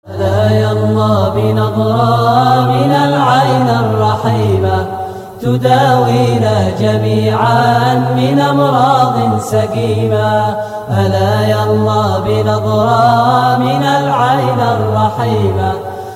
لا يرضى بنظرة من العين الرحيمة تداوينا جميعا من أمراض سقيمة. ألا يرضى بنظرة من العين الرحيمة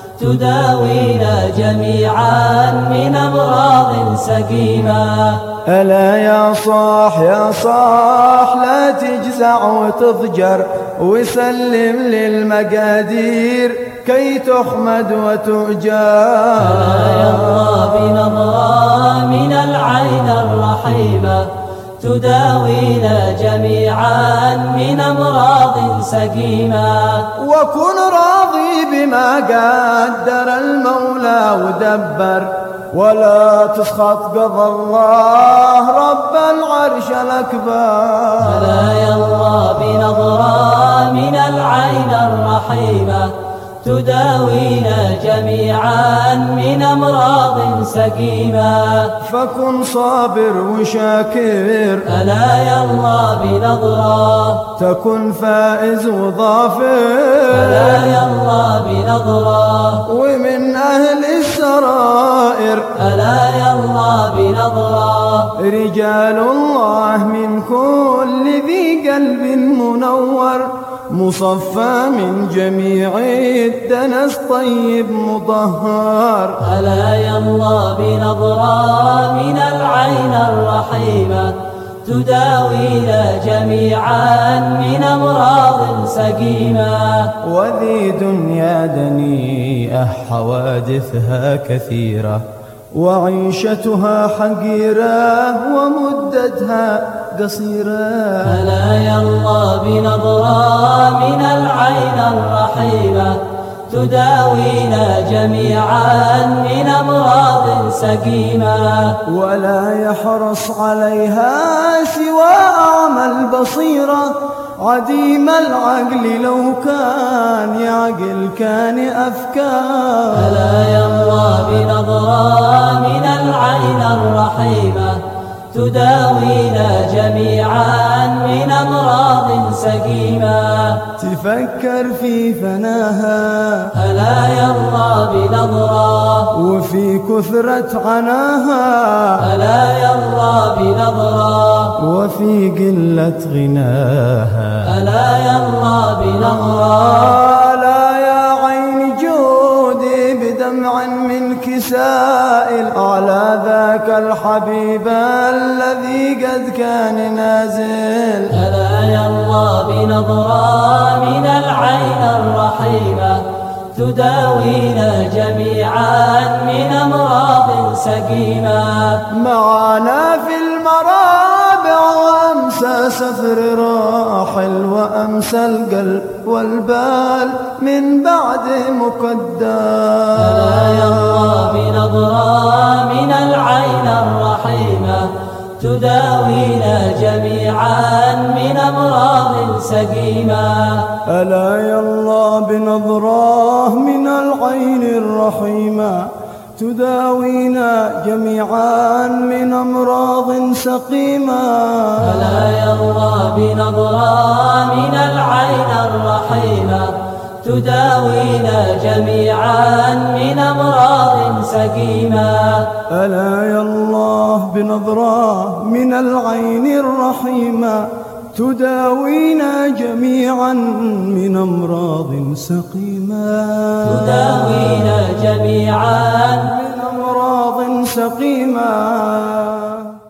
تداوينا جميعا من أمراض سقيمة. ألا يا صاح يا صاح لا تجزع وتضجر وسلم للمقادير كي تحمد وتؤجر. ألا يرضى بنظرة من العين الرحيمة تداوينا جميعا من أمراض سقيمة. وكن راضي بما قدر المولى ودبر ولا تسخط قضى الله رب العرش الأكبر. ألا يرضى بنظرة من العين الرحيمة تداوينا جميعا من أمراض سقيمة. فكن صابر وشاكر ألا يرضى بنظرة تكن فائز وظافر. ألا يرضى بنظرة ومن أهل السرائر. ألا يرضى بنظرة رجال الله من كل ذي قلب منور مصفى من جميع الدنس طيب مطهر. ألا يرضى بنظرة من العين الرحيمة تداوينا جميعا من أمراض سقيمة. وذي دنيا دنيئة حوادثها كثيرة وعيشتها حقيرة ومدتها قصيرة. ألا يرضى بنظرة من العين الرحيمة تداوينا جميعا من أمراض سقيمة. ولا يحرص عليها سوى أعمى البصيرة عديم العقل لو كان يعقل كان أفكار. ألا يرضى بنظرة من العين الرحيمة تداوينا جميعا من أمراض سقيمة. تفكر في فناها ألا يرضى بنظرة وفي كثرة عناها. ألا يرضى بنظرة وفي قلة غناها. ألا يرضى بنظرة لا يا عين جودي بدمع منك سائل على ذاك الحبيب الذي قد كان نازل. ألا يرضى بنظرة من العين الرحيمة تداوينا جميعا من أمراض سقيمة. معنا في المرابع وأمسى سفر راحل وأمسى القلب والبال من بعد مقدر. ألا يرضى بنظرة من العين الرحيمة تداوينا جميعا من أمراض سقيمة. ألا يرضى بنظرة من العين الرحيمة تداوينا جميعا من أمراض سقيمة. ألا يرضى بنظرة من العين الرحيمة تداوينا جميعا من أمراض سقيمة. ألا يا الله بنظرة من العين الرحيمة تداوينا جميعا من أمراض سقيمة. تداوينا جميعا من أمراض سقيمة.